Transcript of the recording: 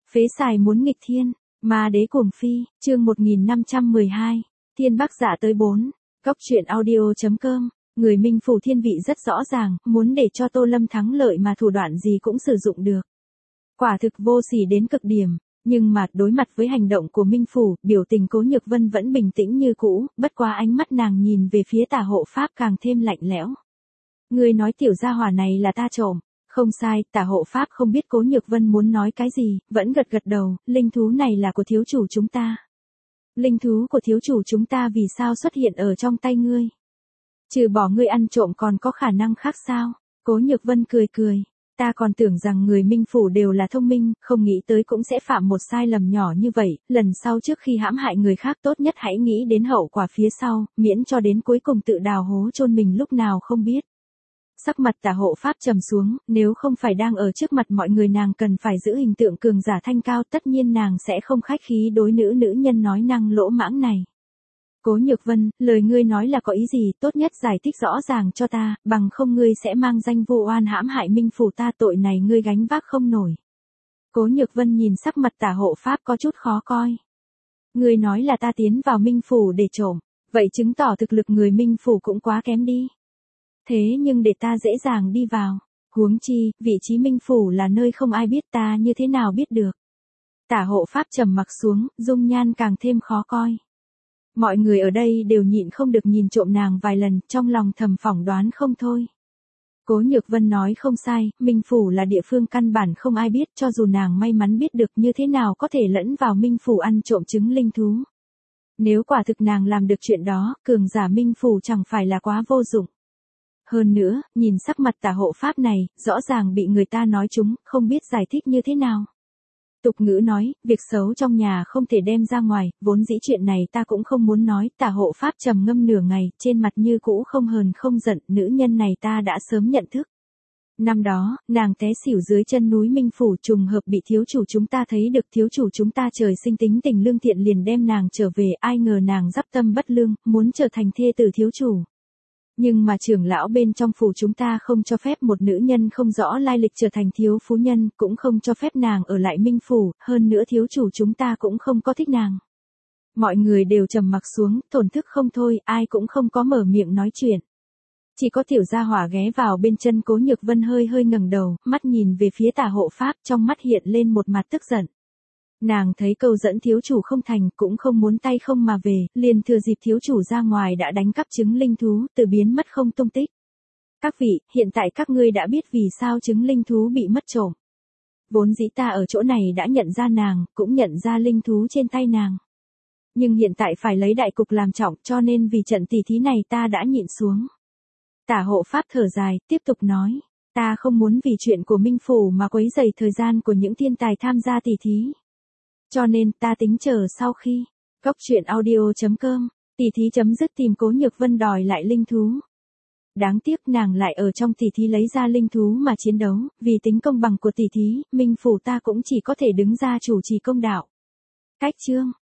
Phế xài muốn nghịch thiên, ma đế cuồng phi, chương 1512, thiên bác giả tới 4, Cóc truyện audio.com. Người Minh Phủ thiên vị rất rõ ràng, muốn để cho Tô Lâm thắng lợi mà thủ đoạn gì cũng sử dụng được. Quả thực vô sỉ đến cực điểm, nhưng mà đối mặt với hành động của Minh Phủ, biểu tình Cố Nhược Vân vẫn bình tĩnh như cũ, bất quá ánh mắt nàng nhìn về phía Tả Hộ Pháp càng thêm lạnh lẽo. Ngươi nói tiểu gia hỏa này là ta trộm. Không sai, Tả Hộ Pháp không biết Cố Nhược Vân muốn nói cái gì, vẫn gật gật đầu, linh thú này là của thiếu chủ chúng ta. Linh thú của thiếu chủ chúng ta vì sao xuất hiện ở trong tay ngươi? Trừ bỏ ngươi ăn trộm còn có khả năng khác sao? Cố Nhược Vân cười cười. Ta còn tưởng rằng người Minh Phủ đều là thông minh, không nghĩ tới cũng sẽ phạm một sai lầm nhỏ như vậy, lần sau trước khi hãm hại người khác tốt nhất hãy nghĩ đến hậu quả phía sau, miễn cho đến cuối cùng tự đào hố chôn mình lúc nào không biết. Sắc mặt Tả Hộ Pháp trầm xuống, nếu không phải đang ở trước mặt mọi người nàng cần phải giữ hình tượng cường giả thanh cao, tất nhiên nàng sẽ không khách khí đối nữ nhân nói năng lỗ mãng này. Cố Nhược Vân, lời ngươi nói là có ý gì, tốt nhất giải thích rõ ràng cho ta, bằng không ngươi sẽ mang danh vu oan hãm hại Minh Phủ ta, tội này ngươi gánh vác không nổi. Cố Nhược Vân nhìn sắc mặt Tả Hộ Pháp có chút khó coi. Ngươi nói là ta tiến vào Minh Phủ để trộm, vậy chứng tỏ thực lực người Minh Phủ cũng quá kém đi. Thế nhưng để ta dễ dàng đi vào, huống chi, vị trí Minh Phủ là nơi không ai biết, ta như thế nào biết được. Tả Hộ Pháp trầm mặc xuống, dung nhan càng thêm khó coi. Mọi người ở đây đều nhịn không được nhìn trộm nàng vài lần, trong lòng thầm phỏng đoán không thôi. Cố Nhược Vân nói không sai, Minh Phủ là địa phương căn bản không ai biết, cho dù nàng may mắn biết được như thế nào có thể lẫn vào Minh Phủ ăn trộm trứng linh thú. Nếu quả thực nàng làm được chuyện đó, cường giả Minh Phủ chẳng phải là quá vô dụng. Hơn nữa, nhìn sắc mặt Tả Hộ Pháp này, rõ ràng bị người ta nói trúng, không biết giải thích như thế nào. Tục ngữ nói, việc xấu trong nhà không thể đem ra ngoài, vốn dĩ chuyện này ta cũng không muốn nói, Tả Hộ Pháp trầm ngâm nửa ngày, trên mặt như cũ không hờn không giận, nữ nhân này ta đã sớm nhận thức. Năm đó, nàng té xỉu dưới chân núi Minh Phủ, trùng hợp bị thiếu chủ chúng ta thấy được, thiếu chủ chúng ta trời sinh tính tình lương thiện liền đem nàng trở về, ai ngờ nàng dắp tâm bất lương, muốn trở thành thê tử thiếu chủ. Nhưng mà trưởng lão bên trong phủ chúng ta không cho phép một nữ nhân không rõ lai lịch trở thành thiếu phú nhân, cũng không cho phép nàng ở lại Minh Phủ, hơn nữa thiếu chủ chúng ta cũng không có thích nàng. Mọi người đều trầm mặc xuống, thổn thức không thôi, ai cũng không có mở miệng nói chuyện. Chỉ có tiểu gia hỏa ghé vào bên chân Cố Nhược Vân hơi ngẩng đầu, mắt nhìn về phía Tả Hộ Pháp, trong mắt hiện lên một mặt tức giận. Nàng thấy câu dẫn thiếu chủ không thành, cũng không muốn tay không mà về, liền thừa dịp thiếu chủ ra ngoài đã đánh cắp trứng linh thú, từ biến mất không tung tích. Các vị, hiện tại các ngươi đã biết vì sao trứng linh thú bị mất trộm. Vốn dĩ ta ở chỗ này đã nhận ra nàng, cũng nhận ra linh thú trên tay nàng. Nhưng hiện tại phải lấy đại cục làm trọng, cho nên vì trận tỷ thí này ta đã nhịn xuống. Tả Hộ Pháp thở dài, tiếp tục nói, ta không muốn vì chuyện của Minh Phủ mà quấy rầy thời gian của những thiên tài tham gia tỷ thí. Cho nên, ta tính chờ sau khi, Cóc truyện audio.com, tỷ thí chấm dứt tìm Cố Nhược Vân đòi lại linh thú. Đáng tiếc nàng lại ở trong tỷ thí lấy ra linh thú mà chiến đấu, vì tính công bằng của tỷ thí, Minh Phủ ta cũng chỉ có thể đứng ra chủ trì công đạo. Cách chương.